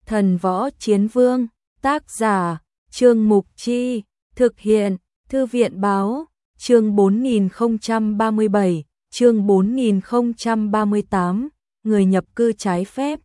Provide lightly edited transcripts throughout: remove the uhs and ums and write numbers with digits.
Thần Võ Chiến Vương, tác giả, Trương Mục Chi, thực hiện, Thư viện Báo, chương 4037, chương 4038, người nhập cư trái phép.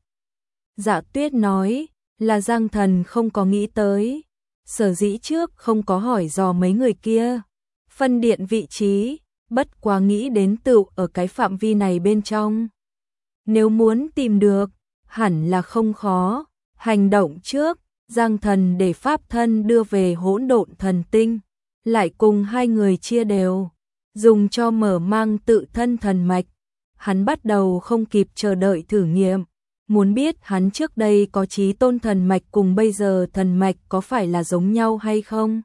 Dạ Tuyết nói, là Giang Thần không có nghĩ tới, sở dĩ trước không có hỏi dò mấy người kia, phân điện vị trí, bất quá nghĩ đến tựu ở cái phạm vi này bên trong. Nếu muốn tìm được, hẳn là không khó, hành động trước, Giang Thần để pháp thân đưa về hỗn độn thần tinh, lại cùng hai người chia đều, dùng cho mở mang tự thân thần mạch. Hắn bắt đầu không kịp chờ đợi thử nghiệm, muốn biết hắn trước đây có chí tôn thần mạch cùng bây giờ thần mạch có phải là giống nhau hay không.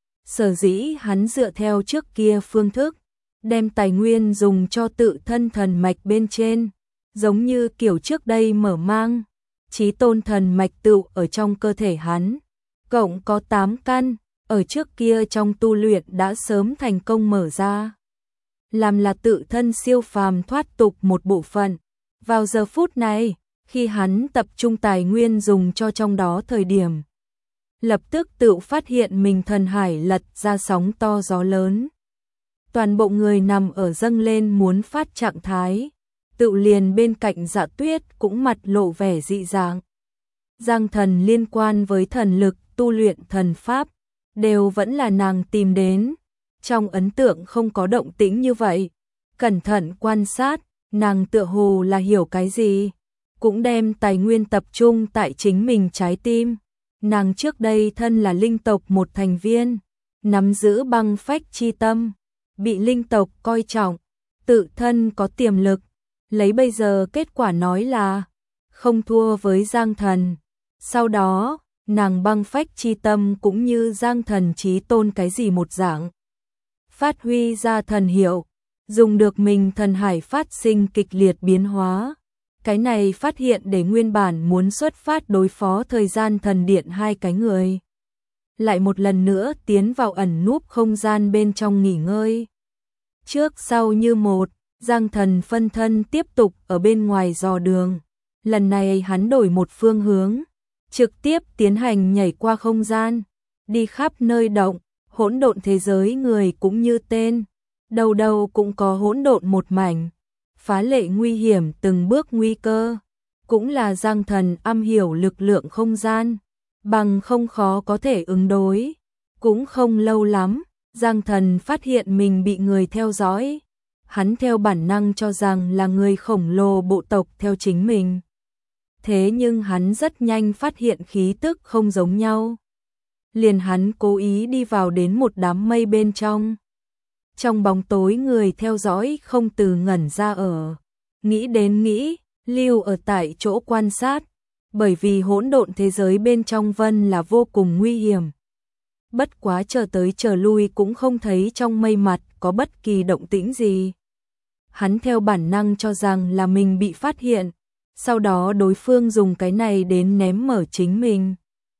Sở dĩ hắn dựa theo trước kia phương thức, đem tài nguyên dùng cho tự thân thần mạch bên trên, giống như kiểu trước đây mở mang, chí tôn thần mạch tựu ở trong cơ thể hắn, cộng có 8 căn, ở trước kia trong tu luyện đã sớm thành công mở ra, làm là tự thân siêu phàm thoát tục một bộ phận. Vào giờ phút này, khi hắn tập trung tài nguyên dùng cho trong đó thời điểm, lập tức tự phát hiện mình thần hải lật ra sóng to gió lớn. Toàn bộ người nằm ở dâng lên muốn phát trạng thái, tự liền bên cạnh Dạ Tuyết cũng mặt lộ vẻ dị dạng. Giang Thần liên quan với thần lực tu luyện thần pháp, đều vẫn là nàng tìm đến, trong ấn tượng không có động tĩnh như vậy. Cẩn thận quan sát, nàng tựa hồ là hiểu cái gì, cũng đem tài nguyên tập trung tại chính mình trái tim. Nàng trước đây thân là linh tộc một thành viên, nắm giữ băng phách chi tâm, bị linh tộc coi trọng, tự thân có tiềm lực, lấy bây giờ kết quả nói là không thua với Giang Thần. Sau đó, nàng băng phách chi tâm cũng như Giang Thần chí tôn cái gì một dạng, phát huy ra thần hiệu, dùng được mình thần hải phát sinh kịch liệt biến hóa. Cái này phát hiện để nguyên bản muốn xuất phát đối phó thời gian thần điện hai cái người, lại một lần nữa tiến vào ẩn núp không gian bên trong nghỉ ngơi. Trước sau như một, Giang Thần phân thân tiếp tục ở bên ngoài dò đường. Lần này hắn đổi một phương hướng, trực tiếp tiến hành nhảy qua không gian, đi khắp nơi động, hỗn độn thế giới người cũng như tên, đầu đầu cũng có hỗn độn một mảnh, phá lệ nguy hiểm từng bước nguy cơ, cũng là Giang Thần am hiểu lực lượng không gian, bằng không khó có thể ứng đối. Cũng không lâu lắm, Giang Thần phát hiện mình bị người theo dõi, hắn theo bản năng cho rằng là người khổng lồ bộ tộc theo chính mình. Thế nhưng hắn rất nhanh phát hiện khí tức không giống nhau. Liền hắn cố ý đi vào đến một đám mây bên trong. Trong bóng tối người theo dõi không từ ngẩn ra ở. Nghĩ đến nghĩ, lưu ở tại chỗ quan sát. Bởi vì hỗn độn thế giới bên trong vân là vô cùng nguy hiểm. Bất quá chờ tới chờ lui cũng không thấy trong mây mặt có bất kỳ động tĩnh gì. Hắn theo bản năng cho rằng là mình bị phát hiện. Sau đó đối phương dùng cái này đến ném mở chính mình.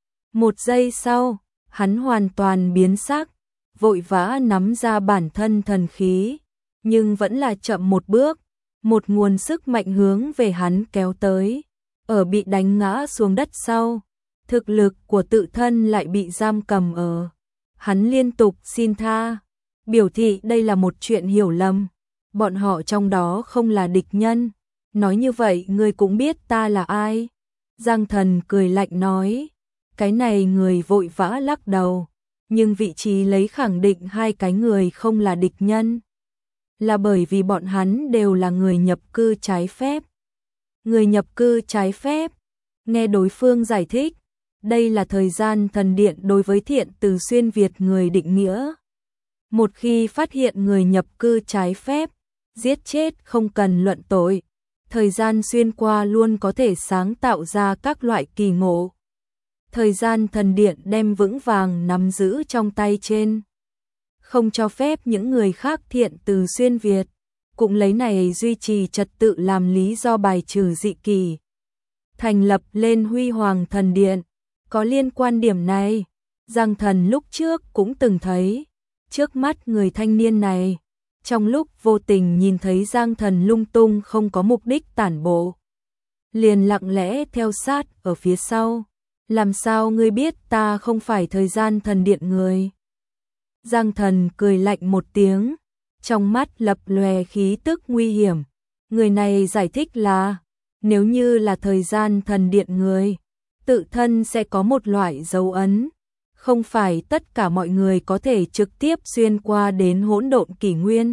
Một giây sau, hắn hoàn toàn biến sắc, vội vã nắm ra bản thân thần khí, nhưng vẫn là chậm một bước, một nguồn sức mạnh hướng về hắn kéo tới. Ở bị đánh ngã xuống đất sau, thực lực của tự thân lại bị giam cầm ở. Hắn liên tục xin tha, biểu thị đây là một chuyện hiểu lầm, bọn họ trong đó không là địch nhân. Nói như vậy ngươi cũng biết ta là ai. Giang Thần cười lạnh nói. Cái này người vội vã lắc đầu, nhưng vị trí lấy khẳng định hai cái người không là địch nhân, là bởi vì bọn hắn đều là người nhập cư trái phép. Người nhập cư trái phép, nghe đối phương giải thích, đây là thời gian thần điện đối với thiện từ xuyên Việt người định nghĩa. Một khi phát hiện người nhập cư trái phép, giết chết không cần luận tội. Thời gian xuyên qua luôn có thể sáng tạo ra các loại kỳ ngộ. Thời gian thần điện đem vững vàng nắm giữ trong tay trên. Không cho phép những người khác thiện từ xuyên Việt. Cũng lấy này duy trì trật tự làm lý do bài trừ dị kỳ. Thành lập lên Huy Hoàng Thần Điện. Có liên quan điểm này, Giang Thần lúc trước cũng từng thấy. Trước mắt người thanh niên này, trong lúc vô tình nhìn thấy Giang Thần lung tung không có mục đích tản bộ, liền lặng lẽ theo sát ở phía sau. Làm sao ngươi biết ta không phải thời gian thần điện người? Giang Thần cười lạnh một tiếng, trong mắt lập lòe khí tức nguy hiểm. Người này giải thích là, nếu như là thời gian thần điện người, tự thân sẽ có một loại dấu ấn. Không phải tất cả mọi người có thể trực tiếp xuyên qua đến hỗn độn kỷ nguyên.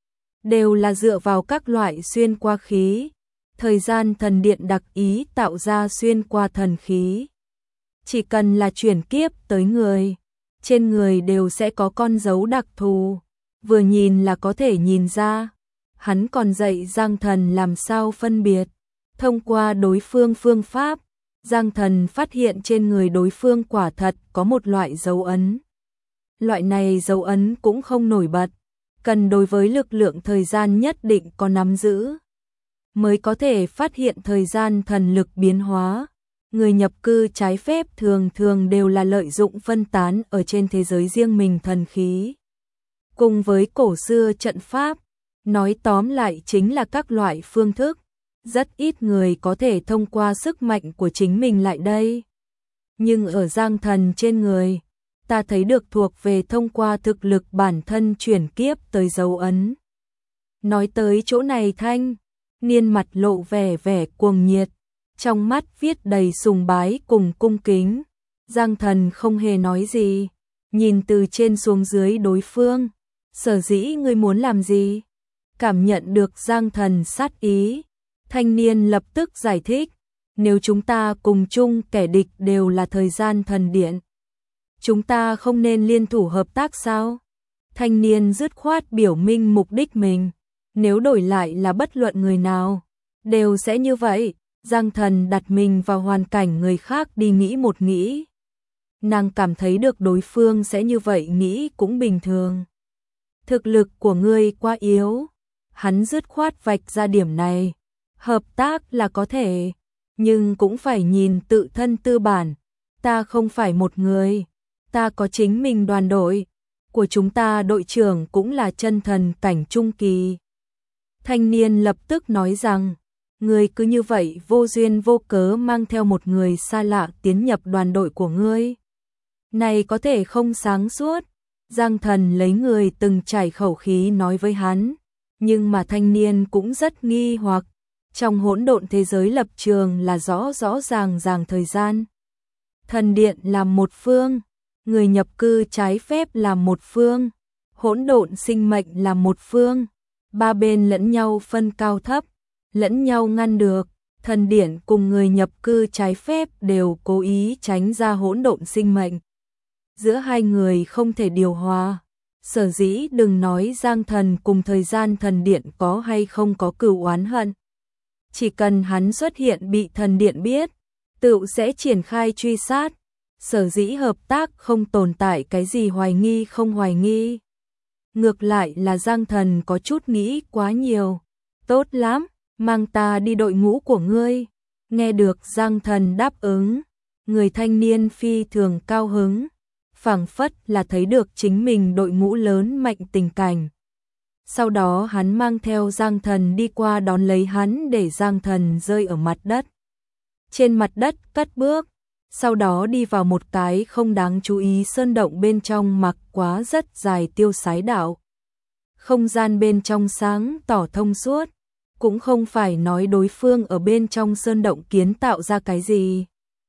Đều là dựa vào các loại xuyên qua khí. Thời gian thần điện đặc ý tạo ra xuyên qua thần khí. Chỉ cần là chuyển kiếp tới người, trên người đều sẽ có con dấu đặc thù, vừa nhìn là có thể nhìn ra. Hắn còn dạy Giang Thần làm sao phân biệt. Thông qua đối phương phương pháp, Giang Thần phát hiện trên người đối phương quả thật có một loại dấu ấn. Loại này dấu ấn cũng không nổi bật, cần đối với lực lượng thời gian nhất định có nắm giữ, mới có thể phát hiện thời gian thần lực biến hóa. Người nhập cư trái phép thường thường đều là lợi dụng phân tán ở trên thế giới riêng mình thần khí. Cùng với cổ xưa trận pháp, nói tóm lại chính là các loại phương thức. Rất ít người có thể thông qua sức mạnh của chính mình lại đây. Nhưng ở Giang Thần trên người, ta thấy được thuộc về thông qua thực lực bản thân chuyển kiếp tới dấu ấn. Nói tới chỗ này Thanh Niên mặt lộ vẻ cuồng nhiệt, trong mắt viết đầy sùng bái cùng cung kính. Giang Thần không hề nói gì, nhìn từ trên xuống dưới đối phương. Sở dĩ ngươi muốn làm gì? Cảm nhận được Giang Thần sát ý, thanh niên lập tức giải thích, nếu chúng ta cùng chung kẻ địch đều là thời gian thần điện, chúng ta không nên liên thủ hợp tác sao? Thanh niên dứt khoát biểu minh mục đích mình, nếu đổi lại là bất luận người nào, đều sẽ như vậy. Giang Thần đặt mình vào hoàn cảnh người khác đi nghĩ một nghĩ. Nàng cảm thấy được đối phương sẽ như vậy nghĩ cũng bình thường. Thực lực của ngươi quá yếu, hắn dứt khoát vạch ra điểm này. Hợp tác là có thể, nhưng cũng phải nhìn tự thân tư bản. Ta không phải một người, ta có chính mình đoàn đội, của chúng ta đội trưởng cũng là chân thần cảnh trung kỳ. Thanh niên lập tức nói rằng, ngươi cứ như vậy vô duyên vô cớ mang theo một người xa lạ tiến nhập đoàn đội của ngươi. Này có thể không sáng suốt. Giang Thần lấy người từng trải khẩu khí nói với hắn, nhưng mà thanh niên cũng rất nghi hoặc. Trong hỗn độn thế giới lập trường là rõ ràng thời gian. Thần điện làm một phương, người nhập cư trái phép làm một phương, hỗn độn sinh mệnh làm một phương. Ba bên lẫn nhau phân cao thấp, lẫn nhau ngăn được. Thần điện cùng người nhập cư trái phép đều cố ý tránh ra hỗn độn sinh mệnh. Giữa hai người không thể điều hòa. Sở dĩ đừng nói Giang Thần cùng thời gian thần điện có hay không có cừu oán hận. Chỉ cần hắn xuất hiện bị thần điện biết, tự sẽ triển khai truy sát. Sở dĩ hợp tác không tồn tại cái gì hoài nghi không hoài nghi. Ngược lại là Giang Thần có chút nghĩ quá nhiều. Tốt lắm, mang ta đi đội ngũ của ngươi. Nghe được Giang Thần đáp ứng, người thanh niên phi thường cao hứng, phảng phất là thấy được chính mình đội ngũ lớn mạnh tình cảnh. Sau đó hắn mang theo Giang Thần đi qua đón lấy hắn để Giang Thần rơi ở mặt đất. Trên mặt đất cất bước, sau đó đi vào một cái không đáng chú ý sơn động bên trong mặc quá rất dài tiêu sái đạo. Không gian bên trong sáng tỏ thông suốt, cũng không phải nói đối phương ở bên trong sơn động kiến tạo ra cái gì,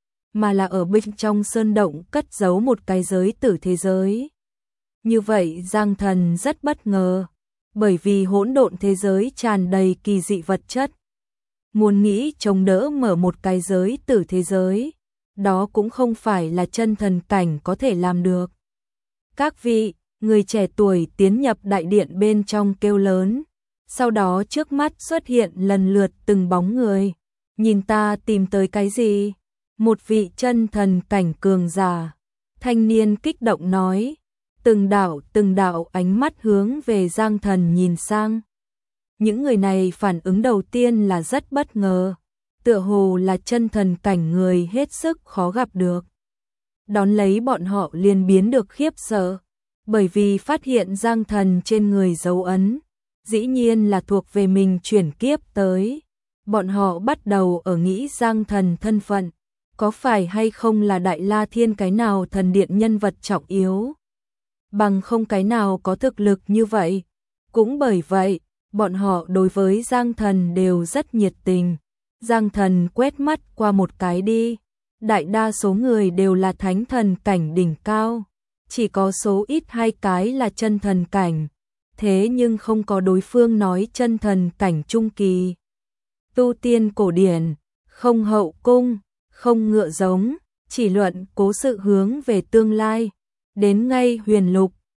mà là ở bên trong sơn động cất giấu một cái giới tử thế giới. Như vậy Giang Thần rất bất ngờ, bởi vì hỗn độn thế giới tràn đầy kỳ dị vật chất. Muốn nghĩ chống đỡ mở một cái giới tử thế giới, đó cũng không phải là chân thần cảnh có thể làm được. Các vị, người trẻ tuổi tiến nhập đại điện bên trong kêu lớn, sau đó trước mắt xuất hiện lần lượt từng bóng người. Nhìn ta tìm tới cái gì? Một vị chân thần cảnh cường giả. Thanh niên kích động nói, từng đạo ánh mắt hướng về Giang Thần nhìn sang. Những người này phản ứng đầu tiên là rất bất ngờ, tựa hồ là chân thần cảnh người hết sức khó gặp được. Đón lấy bọn họ liền biến được khiếp sợ, bởi vì phát hiện Giang Thần trên người dấu ấn, dĩ nhiên là thuộc về mình chuyển kiếp tới. bọn họ bắt đầu ở nghĩ Giang Thần thân phận, có phải hay không là Đại La Thiên cái nào thần điện nhân vật trọng yếu, bằng không cái nào có thực lực như vậy. Cũng bởi vậy, bọn họ đối với Giang Thần đều rất nhiệt tình. Giang Thần quét mắt qua một cái đi, đại đa số người đều là thánh thần cảnh đỉnh cao, chỉ có số ít 2 cái là chân thần cảnh, thế nhưng không có đối phương nói chân thần cảnh trung kỳ. Tu tiên cổ điển, không hậu cung, không ngựa giống, chỉ luận cố sự hướng về tương lai. Đến ngay huyền lục,